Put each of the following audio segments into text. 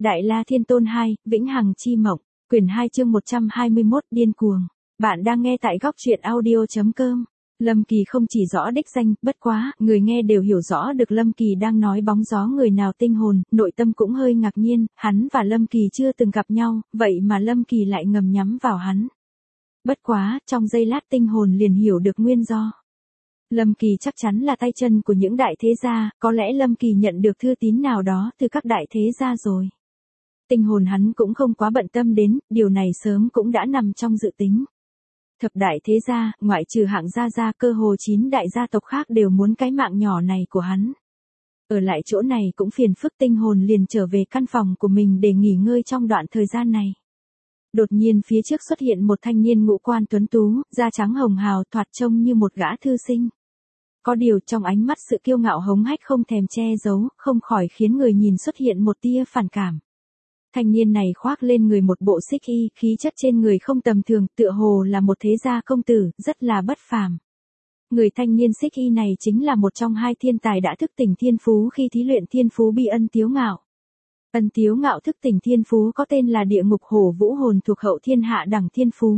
Đại La Thiên Tôn 2, Vĩnh Hằng Chi Mộng, quyển 2 chương 121, điên cuồng. Bạn đang nghe tại góc truyện audio.com. Lâm Kỳ không chỉ rõ đích danh, bất quá, người nghe đều hiểu rõ được Lâm Kỳ đang nói bóng gió người nào tinh hồn, nội tâm cũng hơi ngạc nhiên, hắn và Lâm Kỳ chưa từng gặp nhau, vậy mà Lâm Kỳ lại ngầm nhắm vào hắn. Bất quá, trong giây lát tinh hồn liền hiểu được nguyên do. Lâm Kỳ chắc chắn là tay chân của những đại thế gia, có lẽ Lâm Kỳ nhận được thư tín nào đó từ các đại thế gia rồi. Tinh hồn hắn cũng không quá bận tâm đến, điều này sớm cũng đã nằm trong dự tính. Thập đại thế gia, ngoại trừ Hạng gia, cơ hồ 9 đại gia tộc khác đều muốn cái mạng nhỏ này của hắn. Ở lại chỗ này cũng phiền phức, tinh hồn liền trở về căn phòng của mình để nghỉ ngơi trong đoạn thời gian này. Đột nhiên phía trước xuất hiện một thanh niên ngũ quan tuấn tú, da trắng hồng hào, thoạt trông như một gã thư sinh. Có điều trong ánh mắt sự kiêu ngạo hống hách không thèm che giấu, không khỏi khiến người nhìn xuất hiện một tia phản cảm. Thanh niên này khoác lên người một bộ xích y, khí chất trên người không tầm thường, tựa hồ là một thế gia công tử, rất là bất phàm. Người thanh niên xích y này chính là một trong hai thiên tài đã thức tỉnh thiên phú khi thí luyện thiên phú bi Ân Tiếu Ngạo. Ân Tiếu Ngạo thức tỉnh thiên phú có tên là Địa Ngục Hổ Vũ Hồn thuộc hậu thiên hạ đẳng thiên phú.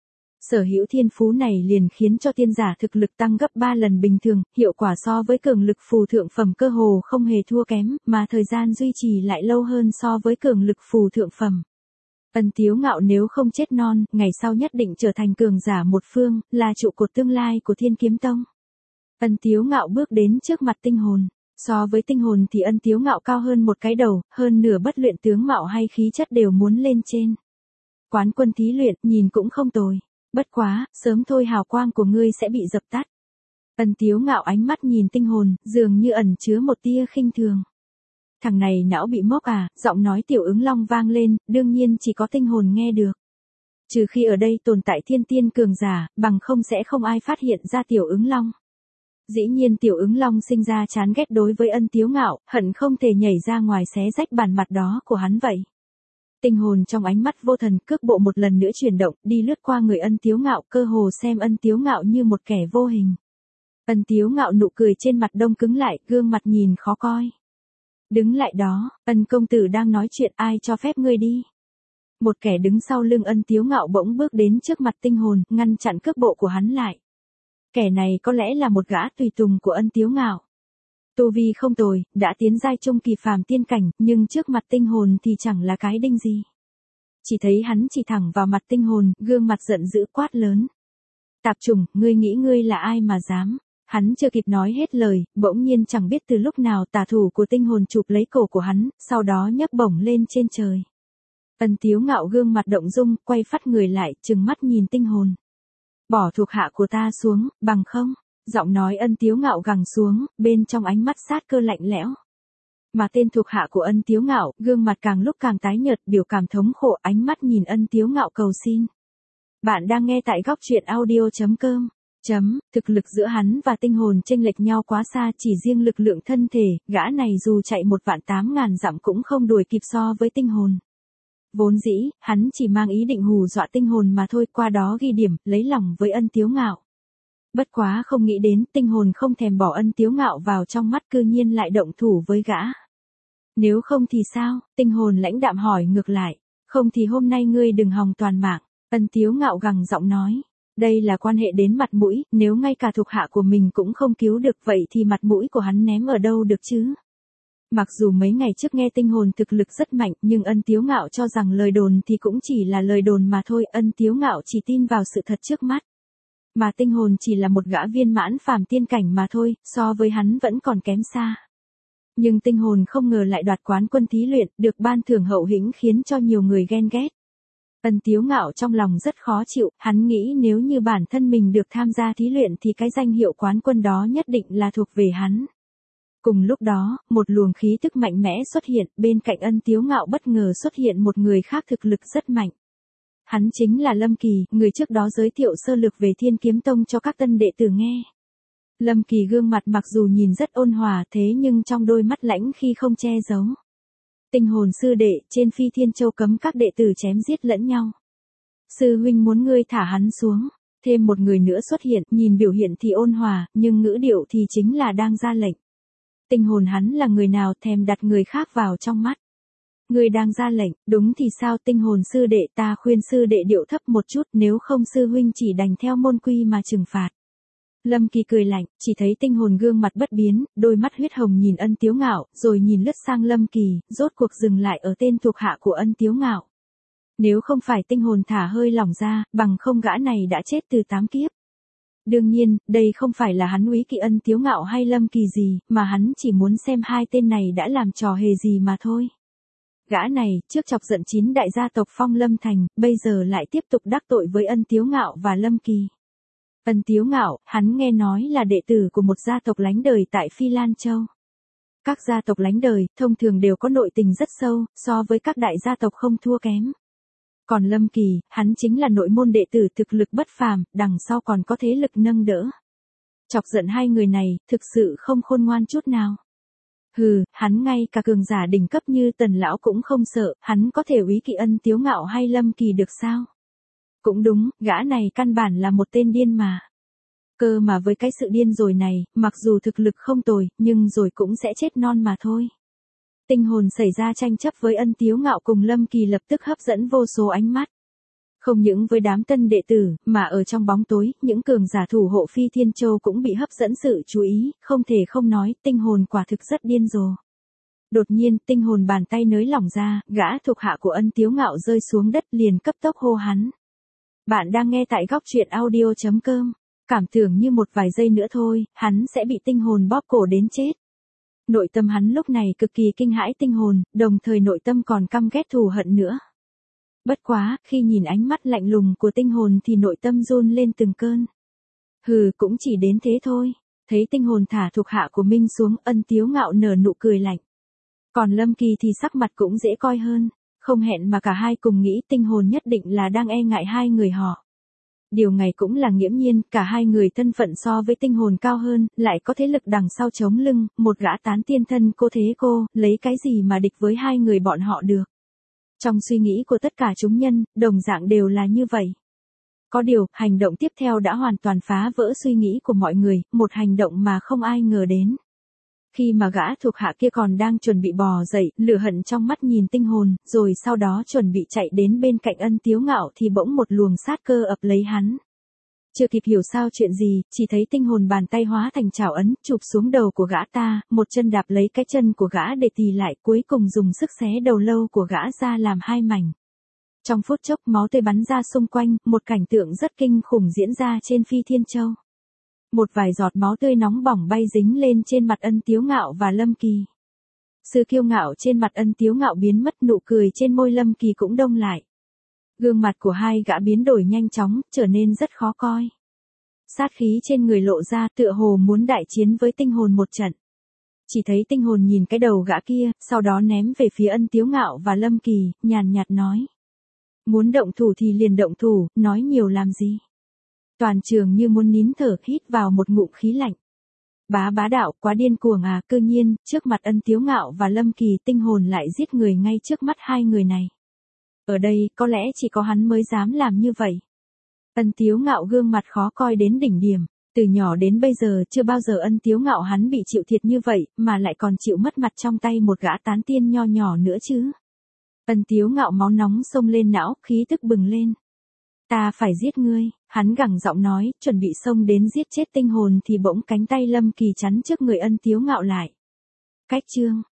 Sở hữu thiên phú này liền khiến cho tiên giả thực lực tăng gấp 3 lần bình thường, hiệu quả so với cường lực phù thượng phẩm cơ hồ không hề thua kém, mà thời gian duy trì lại lâu hơn so với cường lực phù thượng phẩm. Ân Tiếu Ngạo nếu không chết non, ngày sau nhất định trở thành cường giả một phương, là trụ cột tương lai của Thiên Kiếm Tông. Ân Tiếu Ngạo bước đến trước mặt tinh hồn. So với tinh hồn thì Ân Tiếu Ngạo cao hơn một cái đầu, hơn nửa bất luyện tướng mạo hay khí chất đều muốn lên trên. Quán quân thí luyện, nhìn cũng không tồi. Bất quá, sớm thôi hào quang của ngươi sẽ bị dập tắt. Ân Tiếu Ngạo ánh mắt nhìn tinh hồn, dường như ẩn chứa một tia khinh thường. Thằng này não bị mốc à, giọng nói Tiểu Ứng Long vang lên, đương nhiên chỉ có tinh hồn nghe được. Trừ khi ở đây tồn tại thiên tiên cường giả, bằng không sẽ không ai phát hiện ra Tiểu Ứng Long. Dĩ nhiên Tiểu Ứng Long sinh ra chán ghét đối với Ân Tiếu Ngạo, hận không thể nhảy ra ngoài xé rách bản mặt đó của hắn vậy. Tinh hồn trong ánh mắt vô thần, cước bộ một lần nữa chuyển động, đi lướt qua người Ân Tiếu Ngạo, cơ hồ xem Ân Tiếu Ngạo như một kẻ vô hình. Ân Tiếu Ngạo nụ cười trên mặt đông cứng lại, gương mặt nhìn khó coi. Đứng lại đó, Ân công tử đang nói chuyện, ai cho phép ngươi đi? Một kẻ đứng sau lưng Ân Tiếu Ngạo bỗng bước đến trước mặt tinh hồn, ngăn chặn cước bộ của hắn lại. Kẻ này có lẽ là một gã tùy tùng của Ân Tiếu Ngạo. Tu vi không tồi, đã tiến giai trung kỳ phàm tiên cảnh, nhưng trước mặt tinh hồn thì chẳng là cái đinh gì. Chỉ thấy hắn chỉ thẳng vào mặt tinh hồn, gương mặt giận dữ quát lớn. Tạp chủng, ngươi nghĩ ngươi là ai mà dám? Hắn chưa kịp nói hết lời, bỗng nhiên chẳng biết từ lúc nào tà thủ của tinh hồn chụp lấy cổ của hắn, sau đó nhấc bổng lên trên trời. Ân Tiếu Ngạo gương mặt động dung, quay phắt người lại, trừng mắt nhìn tinh hồn. Bỏ thuộc hạ của ta xuống, bằng không? Giọng nói Ân Tiếu Ngạo gằn xuống, bên trong ánh mắt sát cơ lạnh lẽo. Mà tên thuộc hạ của Ân Tiếu Ngạo, gương mặt càng lúc càng tái nhợt, biểu cảm thống khổ, ánh mắt nhìn Ân Tiếu Ngạo cầu xin. Bạn đang nghe tại góc truyện audio.com. Thực lực giữa hắn và tinh hồn chênh lệch nhau quá xa, chỉ riêng lực lượng thân thể, gã này dù chạy 1.800.000 dặm cũng không đuổi kịp so với tinh hồn. Vốn dĩ, hắn chỉ mang ý định hù dọa tinh hồn mà thôi, qua đó ghi điểm, lấy lòng với Ân Tiếu Ngạo. Bất quá không nghĩ đến, tinh hồn không thèm bỏ Ân Tiếu Ngạo vào trong mắt, cư nhiên lại động thủ với gã. Nếu không thì sao? Tinh hồn lãnh đạm hỏi ngược lại. Không thì hôm nay ngươi đừng hòng toàn mạng. Ân Tiếu Ngạo gằn giọng nói. Đây là quan hệ đến mặt mũi, nếu ngay cả thuộc hạ của mình cũng không cứu được vậy thì mặt mũi của hắn ném ở đâu được chứ? Mặc dù mấy ngày trước nghe tinh hồn thực lực rất mạnh, nhưng Ân Tiếu Ngạo cho rằng lời đồn thì cũng chỉ là lời đồn mà thôi, Ân Tiếu Ngạo chỉ tin vào sự thật trước mắt. Mà tinh hồn chỉ là một gã viên mãn phàm tiên cảnh mà thôi, so với hắn vẫn còn kém xa. Nhưng tinh hồn không ngờ lại đoạt quán quân thí luyện, được ban thưởng hậu hĩnh khiến cho nhiều người ghen ghét. Ân Tiếu Ngạo trong lòng rất khó chịu, hắn nghĩ nếu như bản thân mình được tham gia thí luyện thì cái danh hiệu quán quân đó nhất định là thuộc về hắn. Cùng lúc đó, một luồng khí tức mạnh mẽ xuất hiện, bên cạnh Ân Tiếu Ngạo bất ngờ xuất hiện một người khác thực lực rất mạnh. Hắn chính là Lâm Kỳ, người trước đó giới thiệu sơ lược về Thiên Kiếm Tông cho các tân đệ tử nghe. Lâm Kỳ gương mặt mặc dù nhìn rất ôn hòa thế nhưng trong đôi mắt lãnh khi không che giấu. Tinh hồn sư đệ, trên Phi Thiên Châu cấm các đệ tử chém giết lẫn nhau. Sư huynh muốn ngươi thả hắn xuống. Thêm một người nữa xuất hiện, nhìn biểu hiện thì ôn hòa, nhưng ngữ điệu thì chính là đang ra lệnh. Tinh hồn hắn là người nào thèm đặt người khác vào trong mắt. Ngươi đang ra lệnh, đúng thì sao tinh hồn sư đệ, ta khuyên sư đệ điệu thấp một chút, nếu không sư huynh chỉ đành theo môn quy mà trừng phạt. Lâm Kỳ cười lạnh, chỉ thấy tinh hồn gương mặt bất biến, đôi mắt huyết hồng nhìn Ân Tiếu Ngạo, rồi nhìn lướt sang Lâm Kỳ, rốt cuộc dừng lại ở tên thuộc hạ của Ân Tiếu Ngạo. Nếu không phải tinh hồn thả hơi lỏng ra, bằng không gã này đã chết từ 8 kiếp. Đương nhiên, đây không phải là hắn úy kỵ Ân Tiếu Ngạo hay Lâm Kỳ gì, mà hắn chỉ muốn xem hai tên này đã làm trò hề gì mà thôi. Gã này, trước chọc giận 9 đại gia tộc Phong Lâm Thành, bây giờ lại tiếp tục đắc tội với Ân Tiếu Ngạo và Lâm Kỳ. Ân Tiếu Ngạo, hắn nghe nói là đệ tử của một gia tộc lánh đời tại Phi Lan Châu. Các gia tộc lánh đời, thông thường đều có nội tình rất sâu, so với các đại gia tộc không thua kém. Còn Lâm Kỳ, hắn chính là nội môn đệ tử thực lực bất phàm, đằng sau còn có thế lực nâng đỡ. Chọc giận hai người này, thực sự không khôn ngoan chút nào. Hừ, hắn ngay cả cường giả đỉnh cấp như Tần Lão cũng không sợ, hắn có thể úy kỵ Ân Tiếu Ngạo hay Lâm Kỳ được sao? Cũng đúng, gã này căn bản là một tên điên mà. Cơ mà với cái sự điên rồi này, mặc dù thực lực không tồi, nhưng rồi cũng sẽ chết non mà thôi. Tinh hồn xảy ra tranh chấp với Ân Tiếu Ngạo cùng Lâm Kỳ lập tức hấp dẫn vô số ánh mắt. Không những với đám tân đệ tử, mà ở trong bóng tối, những cường giả thủ hộ Phi Thiên Châu cũng bị hấp dẫn sự chú ý, không thể không nói, tinh hồn quả thực rất điên rồ. Đột nhiên, tinh hồn bàn tay nới lỏng ra, gã thuộc hạ của Ân Tiếu Ngạo rơi xuống đất liền cấp tốc hô hắn. Bạn đang nghe tại góc truyện audio.com. Cảm tưởng như một vài giây nữa thôi, hắn sẽ bị tinh hồn bóp cổ đến chết. Nội tâm hắn lúc này cực kỳ kinh hãi tinh hồn, đồng thời nội tâm còn căm ghét thù hận nữa. Bất quá, khi nhìn ánh mắt lạnh lùng của tinh hồn thì nội tâm run lên từng cơn. Hừ, cũng chỉ đến thế thôi. Thấy tinh hồn thả thuộc hạ của Minh xuống, Ân Tiếu Ngạo nở nụ cười lạnh. Còn Lâm Kỳ thì sắc mặt cũng dễ coi hơn. Không hẹn mà cả hai cùng nghĩ tinh hồn nhất định là đang e ngại hai người họ. Điều này cũng là nghiễm nhiên, cả hai người thân phận so với tinh hồn cao hơn, lại có thế lực đằng sau chống lưng, một gã tán tiên thân cô thế cô, lấy cái gì mà địch với hai người bọn họ được. Trong suy nghĩ của tất cả chúng nhân, đồng dạng đều là như vậy. Có điều, hành động tiếp theo đã hoàn toàn phá vỡ suy nghĩ của mọi người, một hành động mà không ai ngờ đến. Khi mà gã thuộc hạ kia còn đang chuẩn bị bò dậy, lửa hận trong mắt nhìn tinh hồn, rồi sau đó chuẩn bị chạy đến bên cạnh Ân Tiếu Ngạo thì bỗng một luồng sát cơ ập lấy hắn. Chưa kịp hiểu sao chuyện gì, chỉ thấy tinh hồn bàn tay hóa thành chảo ấn, chụp xuống đầu của gã ta, một chân đạp lấy cái chân của gã để tì lại, cuối cùng dùng sức xé đầu lâu của gã ra làm hai mảnh. Trong phút chốc máu tươi bắn ra xung quanh, một cảnh tượng rất kinh khủng diễn ra trên Phi Thiên Châu. Một vài giọt máu tươi nóng bỏng bay dính lên trên mặt Ân Tiếu Ngạo và Lâm Kỳ. Sự kiêu ngạo trên mặt Ân Tiếu Ngạo biến mất, nụ cười trên môi Lâm Kỳ cũng đông lại. Gương mặt của hai gã biến đổi nhanh chóng, trở nên rất khó coi. Sát khí trên người lộ ra, tựa hồ muốn đại chiến với tinh hồn một trận. Chỉ thấy tinh hồn nhìn cái đầu gã kia, sau đó ném về phía Ân Tiếu Ngạo và Lâm Kỳ, nhàn nhạt nói. Muốn động thủ thì liền động thủ, nói nhiều làm gì. Toàn trường như muốn nín thở, hít vào một ngụm khí lạnh. Bá đạo, quá điên cuồng à, cư nhiên, trước mặt Ân Tiếu Ngạo và Lâm Kỳ tinh hồn lại giết người ngay trước mắt hai người này. Ở đây, có lẽ chỉ có hắn mới dám làm như vậy. Ân Tiếu Ngạo gương mặt khó coi đến đỉnh điểm, từ nhỏ đến bây giờ chưa bao giờ Ân Tiếu Ngạo hắn bị chịu thiệt như vậy, mà lại còn chịu mất mặt trong tay một gã tán tiên nho nhỏ nữa chứ. Ân Tiếu Ngạo máu nóng xông lên não, khí tức bừng lên. Ta phải giết ngươi, hắn gằn giọng nói, chuẩn bị xông đến giết chết tinh hồn thì bỗng cánh tay Lâm Kỳ chắn trước người Ân Tiếu Ngạo lại. Cách chương,